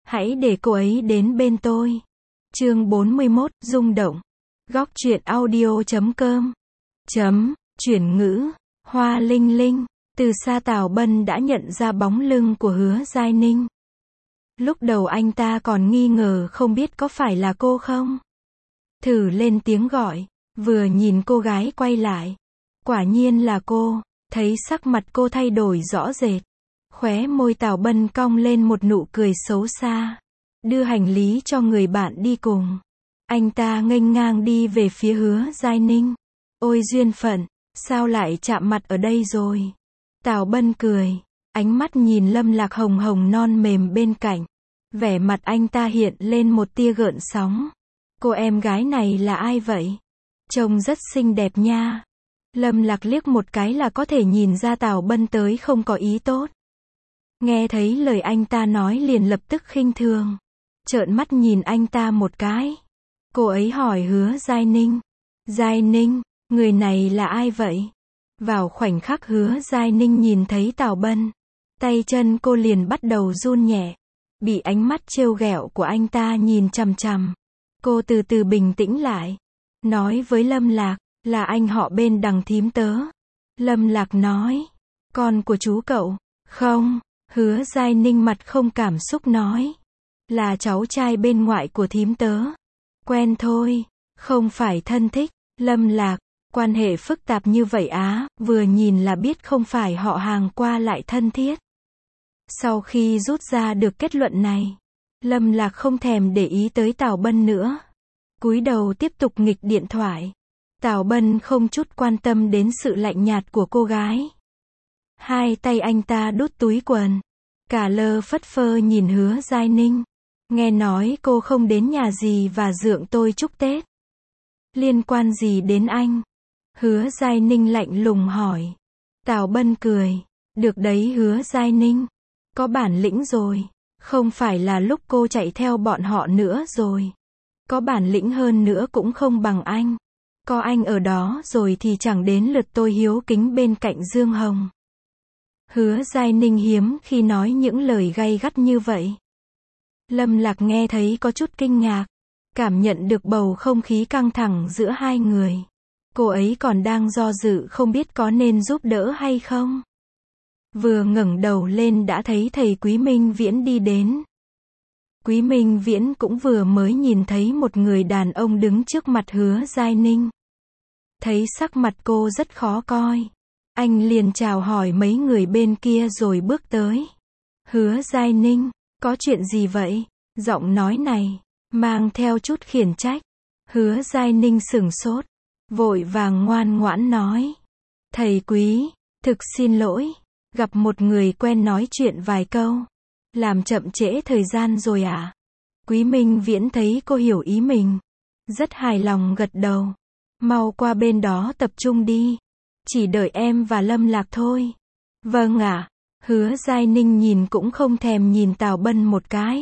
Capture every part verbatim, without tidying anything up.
Hãy để cô ấy đến bên tôi. Chương bốn mươi mốt, rung động. Góc truyện audio chấm com. Chấm, chuyển ngữ. Hoa Linh Linh. Từ xa Tào Bân đã nhận ra bóng lưng của Hứa Giai Ninh. Lúc đầu anh ta còn nghi ngờ không biết có phải là cô không. Thử lên tiếng gọi, vừa nhìn cô gái quay lại. Quả nhiên là cô, thấy sắc mặt cô thay đổi rõ rệt. Khóe môi Tào Bân cong lên một nụ cười xấu xa. Đưa hành lý cho người bạn đi cùng. Anh ta nghênh ngang đi về phía Hứa Giai Ninh. Ôi duyên phận, sao lại chạm mặt ở đây rồi? Tào Bân cười, ánh mắt nhìn Lâm Lạc hồng hồng non mềm bên cạnh. Vẻ mặt anh ta hiện lên một tia gợn sóng. Cô em gái này là ai vậy? Trông rất xinh đẹp nha. Lâm Lạc liếc một cái là có thể nhìn ra Tào Bân tới không có ý tốt. Nghe thấy lời anh ta nói liền lập tức khinh thường. Trợn mắt nhìn anh ta một cái. Cô ấy hỏi Hứa Giai Ninh. Giai Ninh, người này là ai vậy? Vào khoảnh khắc Hứa Giai Ninh nhìn thấy Tào Bân, tay chân cô liền bắt đầu run nhẹ. Bị ánh mắt trêu ghẹo của anh ta nhìn chằm chằm. Cô từ từ bình tĩnh lại. Nói với Lâm Lạc, là anh họ bên đằng thím tớ. Lâm Lạc nói, con của chú cậu. Không, Hứa Giai Ninh mặt không cảm xúc nói. Là cháu trai bên ngoại của thím tớ. Quen thôi, không phải thân thích. Lâm Lạc, quan hệ phức tạp như vậy á, vừa nhìn là biết không phải họ hàng qua lại thân thiết. Sau khi rút ra được kết luận này, Lâm Lạc không thèm để ý tới Tào Bân nữa. Cúi đầu tiếp tục nghịch điện thoại. Tào Bân không chút quan tâm đến sự lạnh nhạt của cô gái. Hai tay anh ta đút túi quần. Cả lơ phất phơ nhìn Hứa Giai Ninh. Nghe nói cô không đến nhà gì và dượng tôi chúc Tết. Liên quan gì đến anh? Hứa Giai Ninh lạnh lùng hỏi. Tào Bân cười. Được đấy Hứa Giai Ninh. Có bản lĩnh rồi. Không phải là lúc cô chạy theo bọn họ nữa rồi. Có bản lĩnh hơn nữa cũng không bằng anh. Có anh ở đó rồi thì chẳng đến lượt tôi hiếu kính bên cạnh Dương Hồng. Hứa Giai Ninh hiếm khi nói những lời gay gắt như vậy. Lâm Lạc nghe thấy có chút kinh ngạc. Cảm nhận được bầu không khí căng thẳng giữa hai người. Cô ấy còn đang do dự không biết có nên giúp đỡ hay không. Vừa ngẩng đầu lên đã thấy thầy Quý Minh Viễn đi đến. Quý Minh Viễn cũng vừa mới nhìn thấy một người đàn ông đứng trước mặt Hứa Giai Ninh. Thấy sắc mặt cô rất khó coi. Anh liền chào hỏi mấy người bên kia rồi bước tới. Hứa Giai Ninh, có chuyện gì vậy? Giọng nói này mang theo chút khiển trách. Hứa Giai Ninh sửng sốt, vội vàng ngoan ngoãn nói. Thầy Quý, thực xin lỗi, gặp một người quen nói chuyện vài câu. Làm chậm trễ thời gian rồi à? Quý Minh Viễn thấy cô hiểu ý mình. Rất hài lòng gật đầu. Mau qua bên đó tập trung đi. Chỉ đợi em và Lâm Lạc thôi. Vâng ạ. À. Hứa Giai Ninh nhìn cũng không thèm nhìn Tào Bân một cái.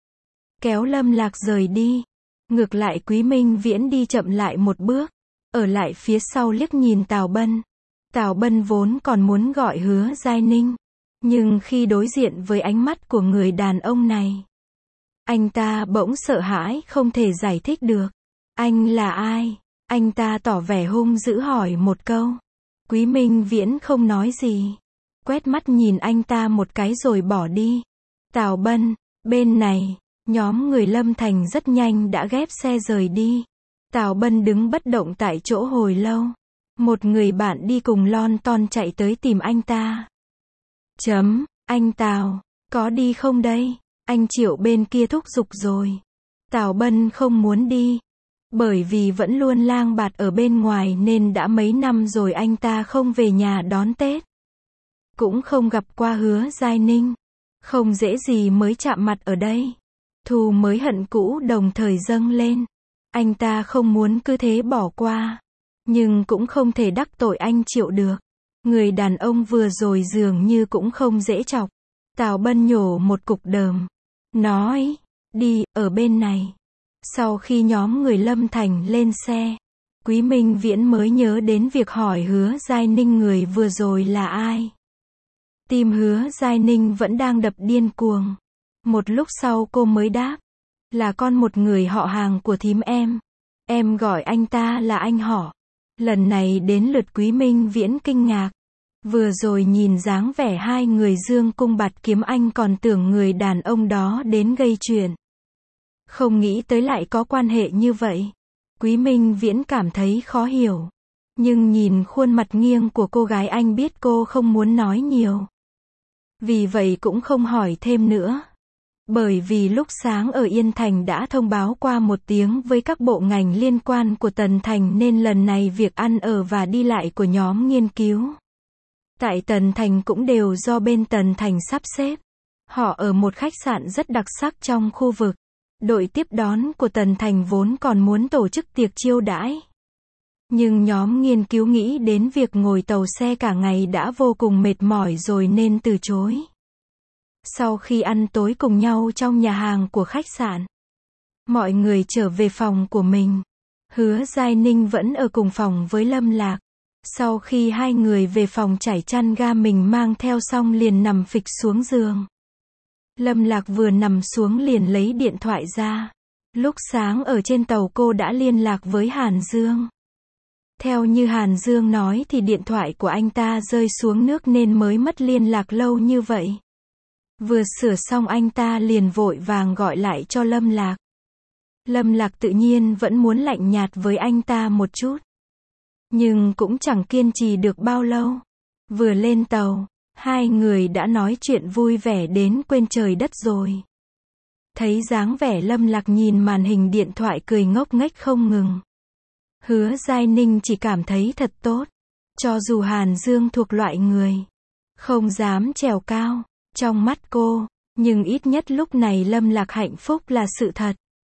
Kéo Lâm Lạc rời đi. Ngược lại Quý Minh Viễn đi chậm lại một bước. Ở lại phía sau liếc nhìn Tào Bân. Tào Bân vốn còn muốn gọi Hứa Giai Ninh. Nhưng khi đối diện với ánh mắt của người đàn ông này, anh ta bỗng sợ hãi không thể giải thích được. Anh là ai? Anh ta tỏ vẻ hung dữ hỏi một câu. Quý Minh Viễn không nói gì. Quét mắt nhìn anh ta một cái rồi bỏ đi. Tào Bân, bên này, nhóm người Lâm Thành rất nhanh đã ghép xe rời đi. Tào Bân đứng bất động tại chỗ hồi lâu. Một người bạn đi cùng lon ton chạy tới tìm anh ta. Chấm, anh Tào, có đi không đây? Anh Triệu bên kia thúc giục rồi. Tào Bân không muốn đi. Bởi vì vẫn luôn lang bạt ở bên ngoài nên đã mấy năm rồi anh ta không về nhà đón Tết. Cũng không gặp qua Hứa Giai Ninh. Không dễ gì mới chạm mặt ở đây. Thù mới hận cũ đồng thời dâng lên. Anh ta không muốn cứ thế bỏ qua. Nhưng cũng không thể đắc tội anh Triệu được. Người đàn ông vừa rồi dường như cũng không dễ chọc. Tào Bân nhổ một cục đờm. Nói, đi, ở bên này. Sau khi nhóm người Lâm Thành lên xe, Quý Minh Viễn mới nhớ đến việc hỏi Hứa Giai Ninh người vừa rồi là ai. Tim Hứa Giai Ninh vẫn đang đập điên cuồng. Một lúc sau cô mới đáp. Là con một người họ hàng của thím em. Em gọi anh ta là anh họ. Lần này đến lượt Quý Minh Viễn kinh ngạc. Vừa rồi nhìn dáng vẻ hai người dương cung bạt kiếm anh còn tưởng người đàn ông đó đến gây chuyện. Không nghĩ tới lại có quan hệ như vậy. Quý Minh Viễn cảm thấy khó hiểu. Nhưng nhìn khuôn mặt nghiêng của cô gái anh biết cô không muốn nói nhiều. Vì vậy cũng không hỏi thêm nữa. Bởi vì lúc sáng ở Yên Thành đã thông báo qua một tiếng với các bộ ngành liên quan của Tần Thành nên lần này việc ăn ở và đi lại của nhóm nghiên cứu tại Tần Thành cũng đều do bên Tần Thành sắp xếp. Họ ở một khách sạn rất đặc sắc trong khu vực. Đội tiếp đón của Tần Thành vốn còn muốn tổ chức tiệc chiêu đãi. Nhưng nhóm nghiên cứu nghĩ đến việc ngồi tàu xe cả ngày đã vô cùng mệt mỏi rồi nên từ chối. Sau khi ăn tối cùng nhau trong nhà hàng của khách sạn, mọi người trở về phòng của mình. Hứa Giai Ninh vẫn ở cùng phòng với Lâm Lạc. Sau khi hai người về phòng trải chăn ga mình mang theo xong liền nằm phịch xuống giường. Lâm Lạc vừa nằm xuống liền lấy điện thoại ra. Lúc sáng ở trên tàu cô đã liên lạc với Hàn Dương. Theo như Hàn Dương nói thì điện thoại của anh ta rơi xuống nước nên mới mất liên lạc lâu như vậy. Vừa sửa xong anh ta liền vội vàng gọi lại cho Lâm Lạc. Lâm Lạc tự nhiên vẫn muốn lạnh nhạt với anh ta một chút. Nhưng cũng chẳng kiên trì được bao lâu. Vừa lên tàu, hai người đã nói chuyện vui vẻ đến quên trời đất rồi. Thấy dáng vẻ Lâm Lạc nhìn màn hình điện thoại cười ngốc nghếch không ngừng. Hứa Giai Ninh chỉ cảm thấy thật tốt. Cho dù Hàn Dương thuộc loại người không dám trèo cao trong mắt cô, nhưng ít nhất lúc này Lâm Lạc hạnh phúc là sự thật.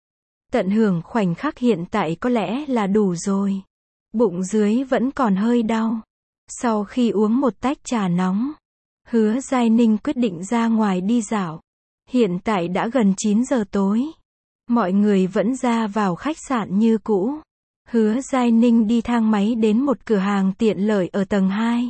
Tận hưởng khoảnh khắc hiện tại có lẽ là đủ rồi. Bụng dưới vẫn còn hơi đau. Sau khi uống một tách trà nóng, Hứa Giai Ninh quyết định ra ngoài đi dạo. Hiện tại đã gần chín giờ tối. Mọi người vẫn ra vào khách sạn như cũ. Hứa Giai Ninh đi thang máy đến một cửa hàng tiện lợi ở tầng hai.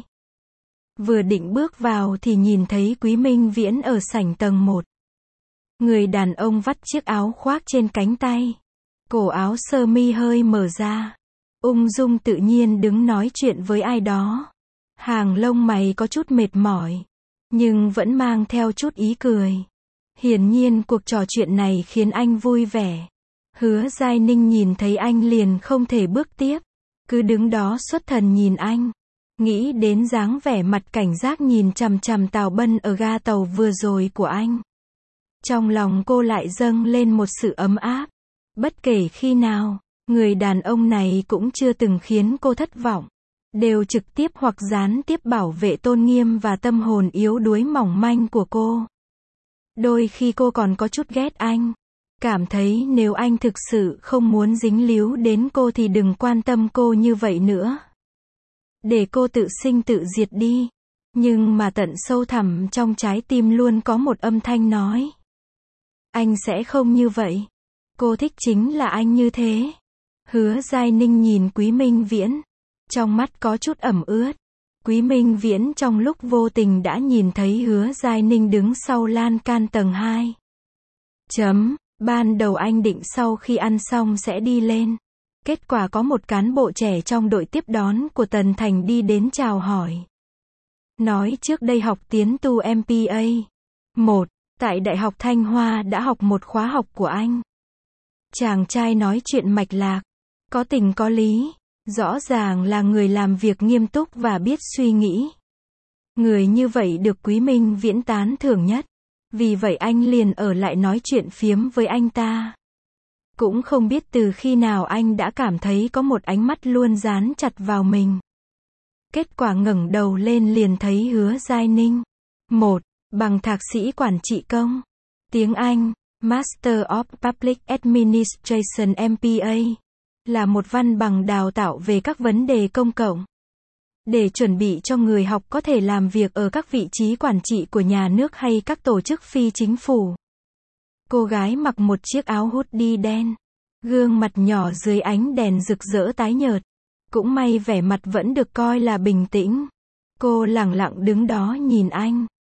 Vừa định bước vào thì nhìn thấy Quý Minh Viễn ở sảnh tầng một. Người đàn ông vắt chiếc áo khoác trên cánh tay. Cổ áo sơ mi hơi mở ra. Ung dung tự nhiên đứng nói chuyện với ai đó. Hàng lông mày có chút mệt mỏi. Nhưng vẫn mang theo chút ý cười. Hiển nhiên cuộc trò chuyện này khiến anh vui vẻ. Hứa Giai Ninh nhìn thấy anh liền không thể bước tiếp. Cứ đứng đó xuất thần nhìn anh. Nghĩ đến dáng vẻ mặt cảnh giác nhìn chằm chằm Tào Bân ở ga tàu vừa rồi của anh. Trong lòng cô lại dâng lên một sự ấm áp. Bất kể khi nào, người đàn ông này cũng chưa từng khiến cô thất vọng. Đều trực tiếp hoặc gián tiếp bảo vệ tôn nghiêm và tâm hồn yếu đuối mỏng manh của cô. Đôi khi cô còn có chút ghét anh. Cảm thấy nếu anh thực sự không muốn dính líu đến cô thì đừng quan tâm cô như vậy nữa. Để cô tự sinh tự diệt đi. Nhưng mà tận sâu thẳm trong trái tim luôn có một âm thanh nói. Anh sẽ không như vậy. Cô thích chính là anh như thế. Hứa Giai Ninh nhìn Quý Minh Viễn. Trong mắt có chút ẩm ướt. Quý Minh Viễn trong lúc vô tình đã nhìn thấy Hứa Giai Ninh đứng sau lan can tầng hai. Chấm. Ban đầu anh định sau khi ăn xong sẽ đi lên. Kết quả có một cán bộ trẻ trong đội tiếp đón của Tần Thành đi đến chào hỏi. Nói trước đây học tiến tu em pê a. một. Tại Đại học Thanh Hoa đã học một khóa học của anh. Chàng trai nói chuyện mạch lạc. Có tình có lý. Rõ ràng là người làm việc nghiêm túc và biết suy nghĩ. Người như vậy được Quý Minh Viễn tán thưởng nhất. Vì vậy anh liền ở lại nói chuyện phiếm với anh ta. Cũng không biết từ khi nào anh đã cảm thấy có một ánh mắt luôn dán chặt vào mình. Kết quả ngẩng đầu lên liền thấy Hứa Giai Ninh. một. Bằng thạc sĩ quản trị công. Tiếng Anh, Master of Public Administration em pê a. Là một văn bằng đào tạo về các vấn đề công cộng. Để chuẩn bị cho người học có thể làm việc ở các vị trí quản trị của nhà nước hay các tổ chức phi chính phủ. Cô gái mặc một chiếc áo hoodie đen. Gương mặt nhỏ dưới ánh đèn rực rỡ tái nhợt. Cũng may vẻ mặt vẫn được coi là bình tĩnh. Cô lẳng lặng đứng đó nhìn anh.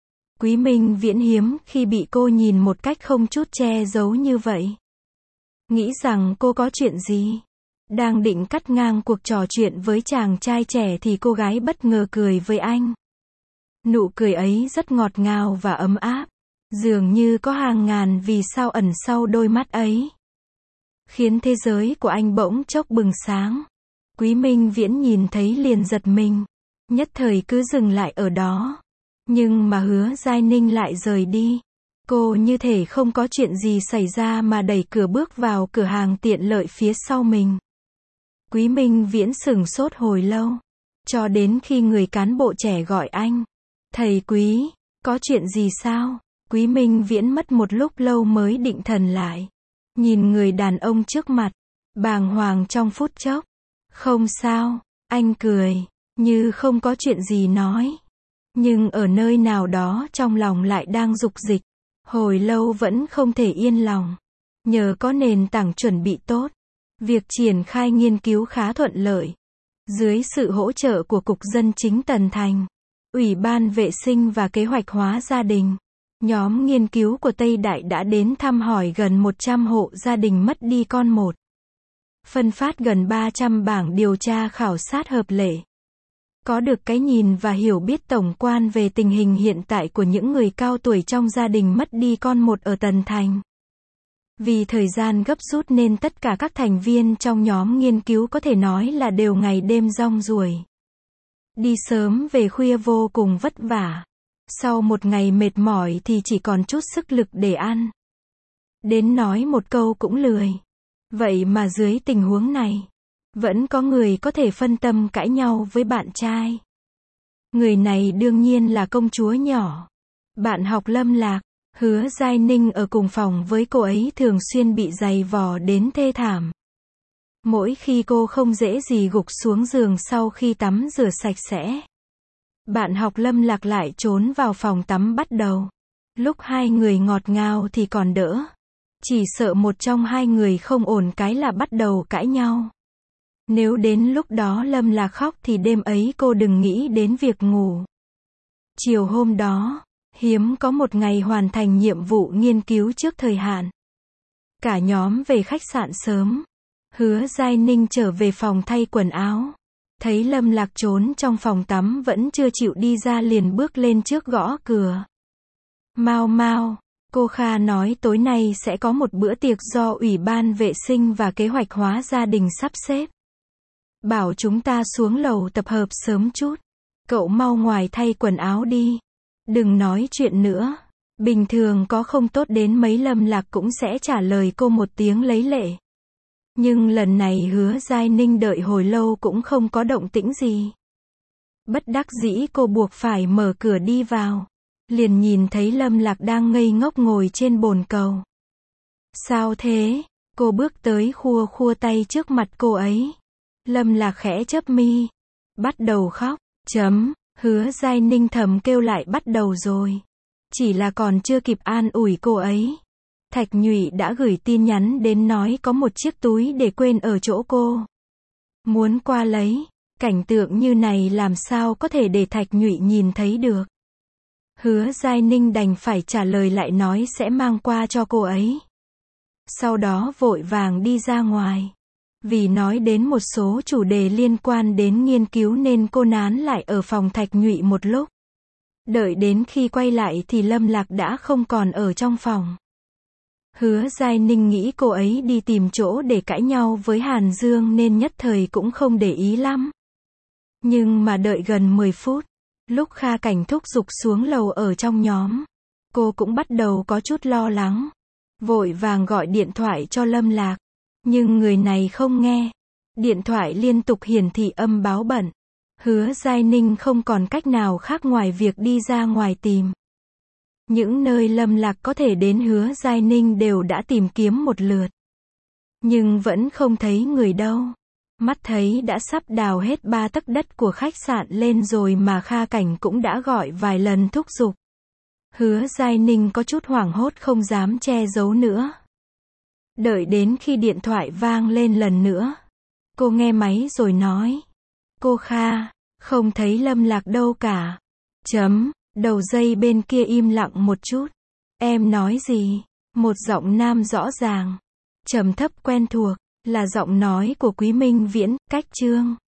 Quý Minh Viễn hiếm khi bị cô nhìn một cách không chút che giấu như vậy. Nghĩ rằng cô có chuyện gì? Đang định cắt ngang cuộc trò chuyện với chàng trai trẻ thì cô gái bất ngờ cười với anh. Nụ cười ấy rất ngọt ngào và ấm áp. Dường như có hàng ngàn vì sao ẩn sau đôi mắt ấy. Khiến thế giới của anh bỗng chốc bừng sáng. Quý Minh Viễn nhìn thấy liền giật mình. Nhất thời cứ dừng lại ở đó. Nhưng mà Hứa Giai Ninh lại rời đi. Cô như thể không có chuyện gì xảy ra mà đẩy cửa bước vào cửa hàng tiện lợi phía sau mình. Quý Minh Viễn sửng sốt hồi lâu. Cho đến khi người cán bộ trẻ gọi anh. Thầy Quý, có chuyện gì sao? Quý Minh Viễn mất một lúc lâu mới định thần lại. Nhìn người đàn ông trước mặt. Bàng hoàng trong phút chốc. Không sao, anh cười. Như không có chuyện gì nói. Nhưng ở nơi nào đó trong lòng lại đang dục dịch. Hồi lâu vẫn không thể yên lòng. Nhờ có nền tảng chuẩn bị tốt. Việc triển khai nghiên cứu khá thuận lợi. Dưới sự hỗ trợ của Cục Dân chính Tần Thành, Ủy ban Vệ sinh và Kế hoạch hóa gia đình, nhóm nghiên cứu của Tây Đại đã đến thăm hỏi gần một trăm hộ gia đình mất đi con một. Phân phát gần ba trăm bảng điều tra khảo sát hợp lệ. Có được cái nhìn và hiểu biết tổng quan về tình hình hiện tại của những người cao tuổi trong gia đình mất đi con một ở Tần Thành. Vì thời gian gấp rút nên tất cả các thành viên trong nhóm nghiên cứu có thể nói là đều ngày đêm rong ruổi. Đi sớm về khuya vô cùng vất vả. Sau một ngày mệt mỏi thì chỉ còn chút sức lực để ăn. Đến nói một câu cũng lười. Vậy mà dưới tình huống này, vẫn có người có thể phân tâm cãi nhau với bạn trai. Người này đương nhiên là công chúa nhỏ. Bạn học Lâm Lạc. Hứa Giai Ninh ở cùng phòng với cô ấy thường xuyên bị giày vò đến thê thảm. Mỗi khi cô không dễ gì gục xuống giường sau khi tắm rửa sạch sẽ. Bạn học Lâm Lạc lại trốn vào phòng tắm bắt đầu. Lúc hai người ngọt ngào thì còn đỡ. Chỉ sợ một trong hai người không ổn cái là bắt đầu cãi nhau. Nếu đến lúc đó Lâm Lạc khóc thì đêm ấy cô đừng nghĩ đến việc ngủ. Chiều hôm đó, hiếm có một ngày hoàn thành nhiệm vụ nghiên cứu trước thời hạn. Cả nhóm về khách sạn sớm. Hứa Giai Ninh trở về phòng thay quần áo. Thấy Lâm Lạc trốn trong phòng tắm vẫn chưa chịu đi ra liền bước lên trước gõ cửa. Mau mau, cô Kha nói tối nay sẽ có một bữa tiệc do Ủy ban Vệ sinh và Kế hoạch hóa gia đình sắp xếp. Bảo chúng ta xuống lầu tập hợp sớm chút. Cậu mau ngoài thay quần áo đi. Đừng nói chuyện nữa. Bình thường có không tốt đến mấy Lâm Lạc cũng sẽ trả lời cô một tiếng lấy lệ. Nhưng lần này Hứa Giai Ninh đợi hồi lâu cũng không có động tĩnh gì. Bất đắc dĩ cô buộc phải mở cửa đi vào. Liền nhìn thấy Lâm Lạc đang ngây ngốc ngồi trên bồn cầu. Sao thế? Cô bước tới khua khua tay trước mặt cô ấy. Lâm Lạc khẽ chớp mi. Bắt đầu khóc. Chấm. Hứa Giai Ninh thầm kêu lại bắt đầu rồi. Chỉ là còn chưa kịp an ủi cô ấy. Thạch Nhụy đã gửi tin nhắn đến nói có một chiếc túi để quên ở chỗ cô. Muốn qua lấy. Cảnh tượng như này làm sao có thể để Thạch Nhụy nhìn thấy được. Hứa Giai Ninh đành phải trả lời lại nói sẽ mang qua cho cô ấy. Sau đó vội vàng đi ra ngoài. Vì nói đến một số chủ đề liên quan đến nghiên cứu nên cô nán lại ở phòng Thạch Nhụy một lúc. Đợi đến khi quay lại thì Lâm Lạc đã không còn ở trong phòng. Hứa Giai Ninh nghĩ cô ấy đi tìm chỗ để cãi nhau với Hàn Dương nên nhất thời cũng không để ý lắm. Nhưng mà đợi gần mười phút, lúc Kha Cảnh thúc giục xuống lầu ở trong nhóm, cô cũng bắt đầu có chút lo lắng. Vội vàng gọi điện thoại cho Lâm Lạc. Nhưng người này không nghe. Điện thoại liên tục hiển thị âm báo bận. Hứa Giai Ninh không còn cách nào khác ngoài việc đi ra ngoài tìm. Những nơi Lâm Lạc có thể đến Hứa Giai Ninh đều đã tìm kiếm một lượt. Nhưng vẫn không thấy người đâu. Mắt thấy đã sắp đào hết ba tấc đất của khách sạn lên rồi mà Kha Cảnh cũng đã gọi vài lần thúc giục. Hứa Giai Ninh có chút hoảng hốt không dám che giấu nữa. Đợi đến khi điện thoại vang lên lần nữa. Cô nghe máy rồi nói. Cô Kha, không thấy Lâm Lạc đâu cả. Chấm, Đầu dây bên kia im lặng một chút. Em nói gì? Một giọng nam rõ ràng, trầm thấp quen thuộc, là giọng nói của Quý Minh Viễn, cách Trương